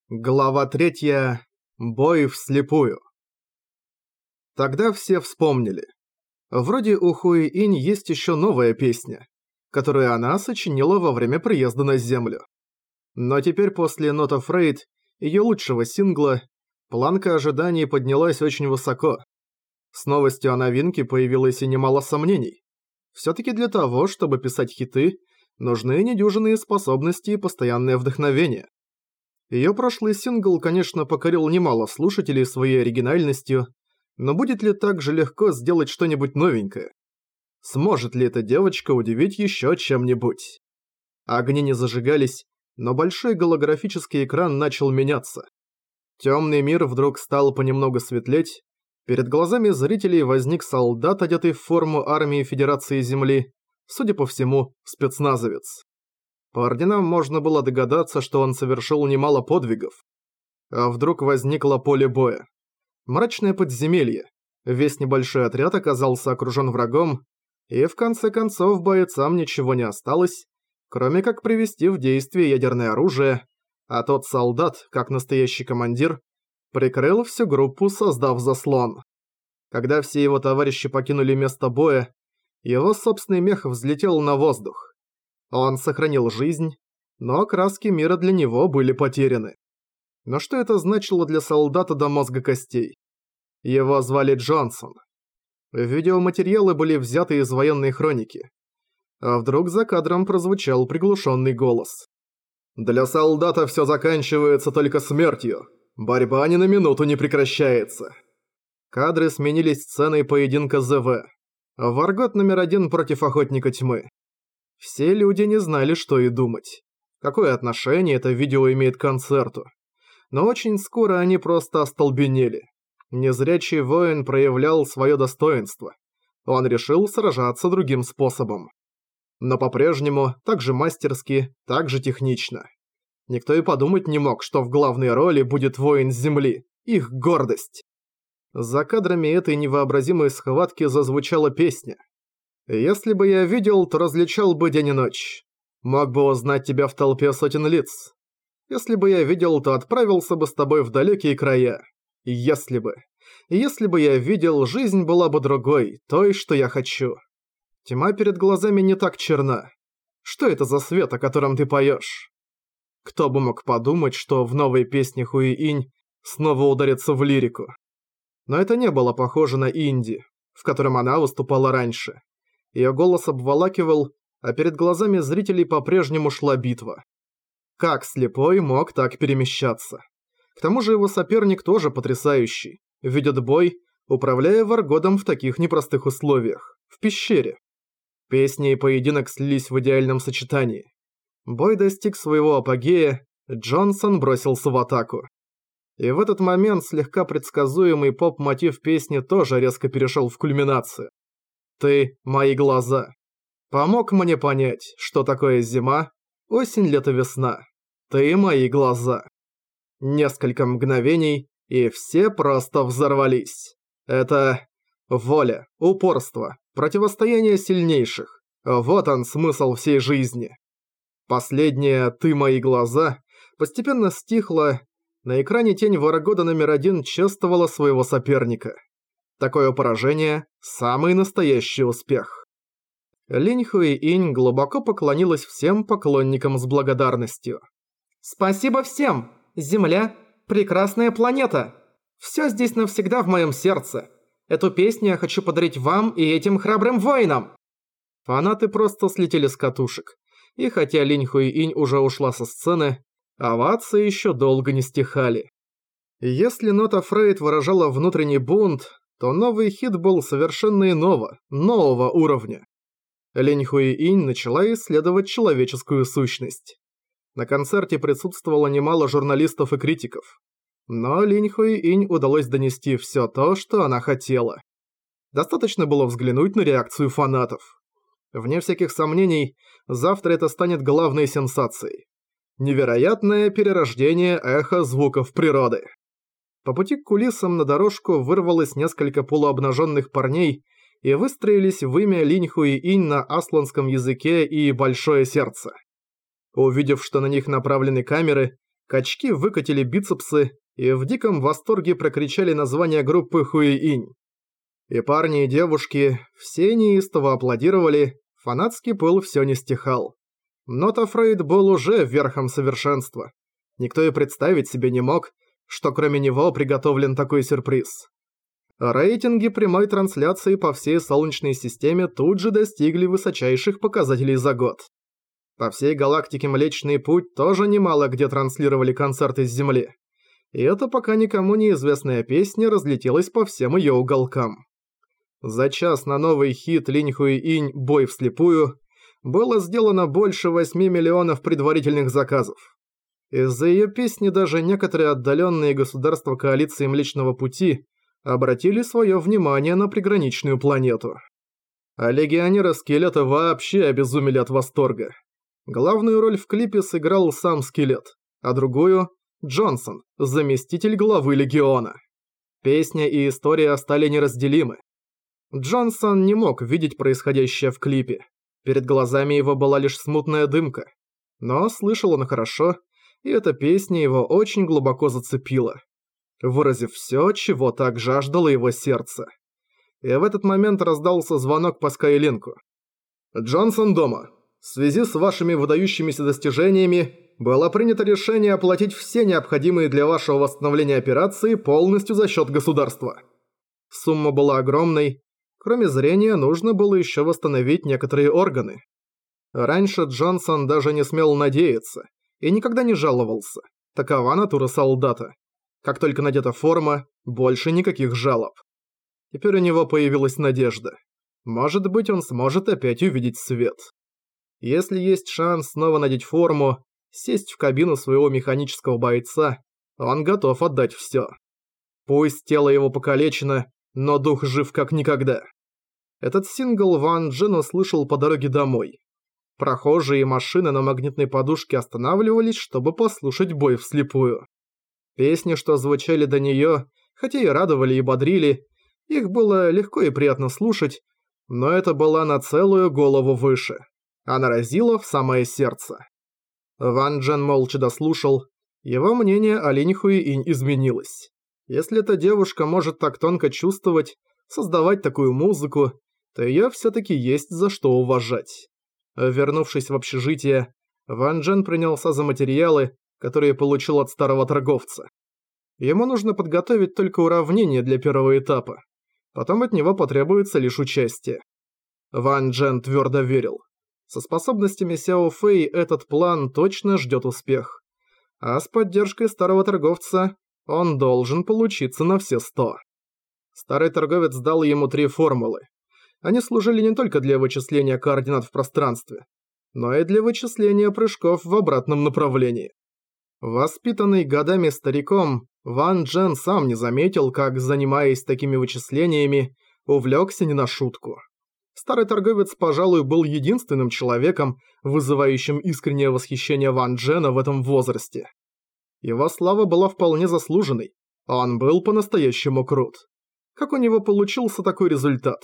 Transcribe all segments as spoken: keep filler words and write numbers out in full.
Глава третья. Бой вслепую. Тогда все вспомнили. Вроде у Хуи-инь есть еще новая песня, которую она сочинила во время приезда на Землю. Но теперь после Not Afraid, ее лучшего сингла, планка ожиданий поднялась очень высоко. С новостью о новинке появилось и немало сомнений. Всё-таки для того, чтобы писать хиты, нужны недюжинные способности и постоянное вдохновение. Её прошлый сингл, конечно, покорил немало слушателей своей оригинальностью, но будет ли так же легко сделать что-нибудь новенькое? Сможет ли эта девочка удивить ещё чем-нибудь? Огни не зажигались, но большой голографический экран начал меняться. Тёмный мир вдруг стал понемногу светлеть, перед глазами зрителей возник солдат, одетый в форму армии Федерации Земли, судя по всему, спецназовец. По орденам можно было догадаться, что он совершил немало подвигов. А вдруг возникло поле боя. Мрачное подземелье. Весь небольшой отряд оказался окружен врагом, и в конце концов бойцам ничего не осталось, кроме как привести в действие ядерное оружие, а тот солдат, как настоящий командир, прикрыл всю группу, создав заслон. Когда все его товарищи покинули место боя, его собственный мех взлетел на воздух. Он сохранил жизнь, но краски мира для него были потеряны. Но что это значило для солдата до мозга костей? Его звали Джонсон. Видеоматериалы были взяты из военной хроники. А вдруг за кадром прозвучал приглушенный голос. «Для солдата все заканчивается только смертью. Борьба ни на минуту не прекращается». Кадры сменились сценой поединка ЗВ. Варгот номер один против Охотника Тьмы. Все люди не знали, что и думать. Какое отношение это видео имеет к концерту? Но очень скоро они просто остолбенели. Незрячий воин проявлял свое достоинство. Он решил сражаться другим способом. Но по-прежнему, так же мастерски, так же технично. Никто и подумать не мог, что в главной роли будет воин с земли, их гордость. За кадрами этой невообразимой схватки зазвучала песня. «Если бы я видел, то различал бы день и ночь. Мог бы узнать тебя в толпе сотен лиц. Если бы я видел, то отправился бы с тобой в далекие края. Если бы. Если бы я видел, жизнь была бы другой, той, что я хочу. Тьма перед глазами не так черна. Что это за свет, о котором ты поешь?» Кто бы мог подумать, что в новой песне Хуи-инь снова ударится в лирику. Но это не было похоже на инди, в котором она выступала раньше. Её голос обволакивал, а перед глазами зрителей по-прежнему шла битва. Как слепой мог так перемещаться? К тому же его соперник тоже потрясающий. Ведет бой, управляя Варгодом в таких непростых условиях. В пещере. Песня и поединок слились в идеальном сочетании. Бой достиг своего апогея, Джонсон бросился в атаку. И в этот момент слегка предсказуемый поп-мотив песни тоже резко перешел в кульминацию. «Ты – мои глаза. Помог мне понять, что такое зима, осень, лето, весна. Ты – мои глаза». Несколько мгновений, и все просто взорвались. Это воля, упорство, противостояние сильнейших. Вот он смысл всей жизни. Последнее «ты – мои глаза» постепенно стихло. На экране тень Варгода номер один чествовала своего соперника. Такое поражение – самый настоящий успех. Линь Хуи-инь глубоко поклонилась всем поклонникам с благодарностью. «Спасибо всем! Земля – прекрасная планета! Всё здесь навсегда в моем сердце. Эту песню я хочу подарить вам и этим храбрым воинам!» Фанаты просто слетели с катушек. И хотя Линь Хуи-инь уже ушла со сцены, овации ещё долго не стихали. Если Not Afraid выражала внутренний бунт, то новый хит был совершенно иного, нового уровня. Линь Хуи-инь начала исследовать человеческую сущность. На концерте присутствовало немало журналистов и критиков. Но Линь Хуи-инь удалось донести всё то, что она хотела. Достаточно было взглянуть на реакцию фанатов. Вне всяких сомнений, завтра это станет главной сенсацией. Невероятное перерождение эхо звуков природы. По пути к кулисам на дорожку вырвалось несколько полуобнаженных парней и выстроились в имя Линь Хуи-инь на асланском языке и «большое сердце». Увидев, что на них направлены камеры, Качки выкатили бицепсы и в диком восторге прокричали название группы Хуи-инь. И парни, и девушки, все неистово аплодировали, фанатский пыл все не стихал. Но Тафрейд был уже верхом совершенства. Никто и представить себе не мог, что кроме него приготовлен такой сюрприз. Рейтинги прямой трансляции по всей Солнечной системе тут же достигли высочайших показателей за год. По всей галактике Млечный Путь тоже немало где транслировали концерты с Земли. И эта пока никому неизвестная песня разлетелась по всем ее уголкам. За час на новый хит Линь Хуи-инь «Бой вслепую» было сделано больше восьми миллионов предварительных заказов. Из-за ее песни даже некоторые отдаленные государства коалиции Млечного Пути обратили свое внимание на приграничную планету. А легионеры Скелета вообще обезумели от восторга. Главную роль в клипе сыграл сам Скелет, а другую – Джонсон, заместитель главы Легиона. Песня и история стали неразделимы. Джонсон не мог видеть происходящее в клипе. Перед глазами его была лишь смутная дымка. Но слышал он хорошо, и эта песня его очень глубоко зацепила, выразив все, чего так жаждало его сердце. И в этот момент раздался звонок по Скайлинку. «Джонсон дома. В связи с вашими выдающимися достижениями было принято решение оплатить все необходимые для вашего восстановления операции полностью за счет государства». Сумма была огромной. Кроме зрения, нужно было еще восстановить некоторые органы. Раньше Джонсон даже не смел надеяться и никогда не жаловался. Такова натура солдата. Как только надета форма, больше никаких жалоб. Теперь у него появилась надежда. Может быть, он сможет опять увидеть свет. Если есть шанс снова надеть форму, сесть в кабину своего механического бойца, он готов отдать все. Пусть тело его покалечено, но дух жив как никогда. Этот сингл Ван Джен услышал по дороге домой. Прохожие и машины на магнитной подушке останавливались, чтобы послушать бой вслепую. Песни, что звучали до нее, хотя и радовали и бодрили, их было легко и приятно слушать, но это была на целую голову выше. Она разила в самое сердце. Ван Джен молча дослушал. Его мнение о Линь Хуи-инь изменилось. Если эта девушка может так тонко чувствовать, создавать такую музыку, то ее все-таки есть за что уважать. Вернувшись в общежитие, Ван Джен принялся за материалы, которые получил от старого торговца. Ему нужно подготовить только уравнение для первого этапа. Потом от него потребуется лишь участие. Ван Джен твердо верил. Со способностями Сяо Фэй этот план точно ждет успех. А с поддержкой старого торговца он должен получиться на все сто. Старый торговец дал ему три формулы. Они служили не только для вычисления координат в пространстве, но и для вычисления прыжков в обратном направлении. Воспитанный годами стариком, Ван Джен сам не заметил, как, занимаясь такими вычислениями, увлекся не на шутку. Старый торговец, пожалуй, был единственным человеком, вызывающим искреннее восхищение Ван Джена в этом возрасте. Его слава была вполне заслуженной, он был по-настоящему крут. Как у него получился такой результат?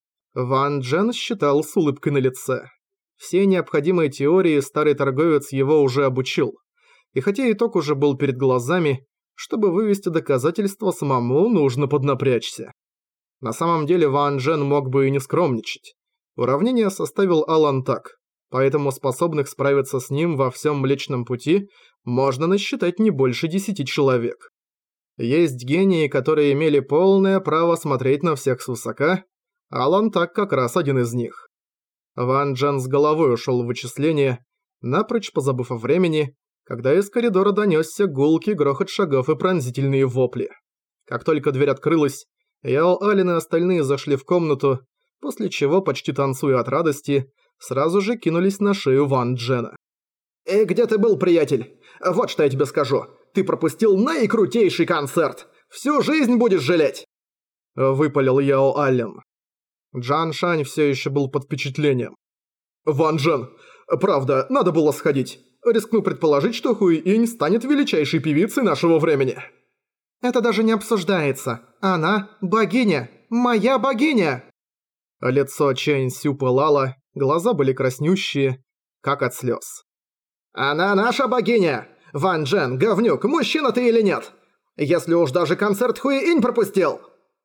Ван Джен считал с улыбкой на лице. Все необходимые теории старый торговец его уже обучил. И хотя итог уже был перед глазами, чтобы вывести доказательства самому, нужно поднапрячься. На самом деле Ван Джен мог бы и не скромничать. Уравнение составил Алан Так, поэтому способных справиться с ним во всем Млечном Пути можно насчитать не больше десяти человек. Есть гении, которые имели полное право смотреть на всех свысока, Алан Так как раз один из них. Ван Джен с головой ушел в вычисление, напрочь позабыв о времени, когда из коридора донесся гулкий грохот шагов и пронзительные вопли. Как только дверь открылась, Яо Алин и остальные зашли в комнату, после чего, почти танцуя от радости, сразу же кинулись на шею Ван Джена. «Эй, где ты был, приятель? Вот что я тебе скажу. Ты пропустил наикрутейший концерт. Всю жизнь будешь жалеть!» Выпалил Яо Алин. Джан Шань все еще был под впечатлением. «Ван Джен, правда, надо было сходить. Рискну предположить, что Хуи-инь станет величайшей певицей нашего времени». «Это даже не обсуждается. Она богиня. Моя богиня!» Лицо Чэнь Сю пылало, глаза были краснющие, как от слез. «Она наша богиня! Ван Джен, говнюк, мужчина ты или нет? Если уж даже концерт Хуи-Инь пропустил!»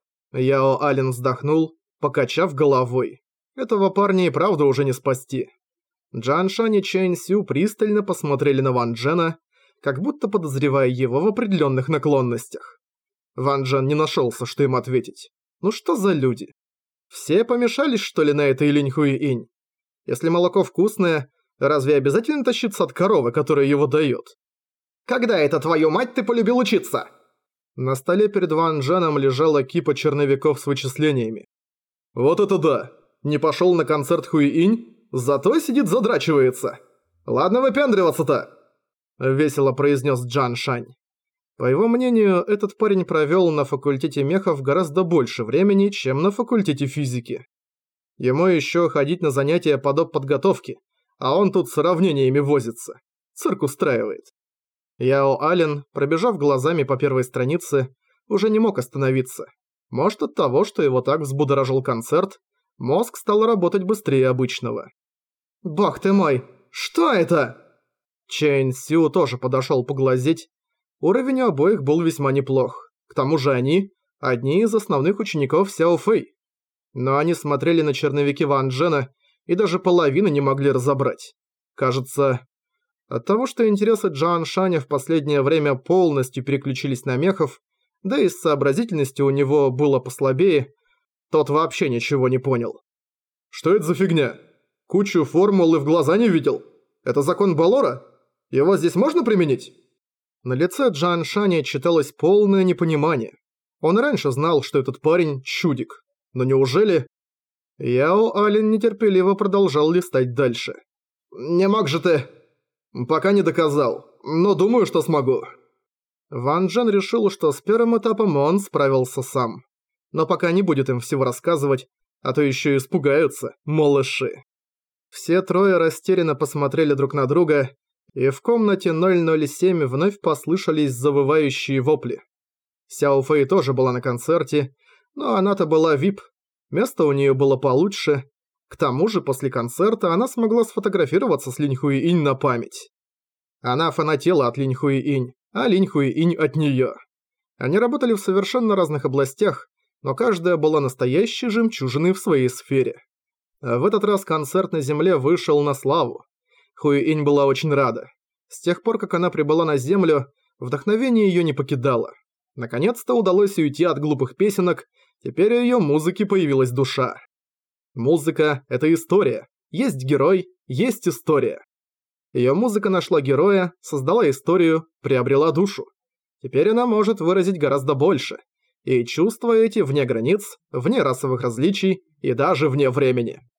Яо Ален вздохнул, покачав головой. Этого парня и правда уже не спасти. Джан Шань и Чэнь Сю пристально посмотрели на Ван Джена, как будто подозревая его в определенных наклонностях. Ван Джен не нашелся, что им ответить. Ну что за люди? Все помешались, что ли, на этой Линь Хуи-Инь? Если молоко вкусное, разве обязательно тащиться от коровы, которая его дает? «Когда это, твою мать, ты полюбил учиться?» На столе перед Ван Дженом лежала кипа черновиков с вычислениями. «Вот это да! Не пошел на концерт Хуи-Инь, зато сидит задрачивается. Ладно выпендриваться-то!» Весело произнес Джан Шань. По его мнению, этот парень провел на факультете мехов гораздо больше времени, чем на факультете физики. Ему еще ходить на занятия по доп. Подготовке, а он тут с сравнениями возится. Цирк устраивает. Яо Ален, пробежав глазами по первой странице, уже не мог остановиться. Может, от того, что его так взбудоражил концерт, мозг стал работать быстрее обычного. «Бог ты мой, что это?» Чэнь Сю тоже подошел поглазеть. Уровень у обоих был весьма неплох. К тому же они – одни из основных учеников Сяо Фэй. Но они смотрели на черновики Ван Джена и даже половины не могли разобрать. Кажется, от того, что интересы Джан Шаня в последнее время полностью переключились на мехов, да и с сообразительностью у него было послабее, тот вообще ничего не понял. «Что это за фигня? Кучу формул и в глаза не видел? Это закон Балора? Его здесь можно применить?» На лице Джан Шаня читалось полное непонимание. Он раньше знал, что этот парень – чудик. Но неужели... Яо Ален нетерпеливо продолжал листать дальше. «Не мог же ты...» «Пока не доказал, но думаю, что смогу». Ван Джен решил, что с первым этапом он справился сам. Но пока не будет им всего рассказывать, а то еще и испугаются, малыши. Все трое растерянно посмотрели друг на друга, и в комнате ноль ноль семь вновь послышались завывающие вопли. Сяо Фэй тоже была на концерте, но она-то была ви ай пи, место у нее было получше. К тому же после концерта она смогла сфотографироваться с Линь Хуи-Инь на память. Она фанатела от Линь Хуи-Инь, а Линь Хуи-Инь от неё. Они работали в совершенно разных областях, но каждая была настоящей жемчужиной в своей сфере. А в этот раз концерт на Земле вышел на славу. Хуи-Инь была очень рада. С тех пор, как она прибыла на Землю, вдохновение её не покидало. Наконец-то удалось уйти от глупых песенок, теперь у её музыки появилась душа. Музыка – это история. Есть герой, есть история. Её музыка нашла героя, создала историю, приобрела душу. Теперь она может выразить гораздо больше. И чувства эти вне границ, вне расовых различий и даже вне времени.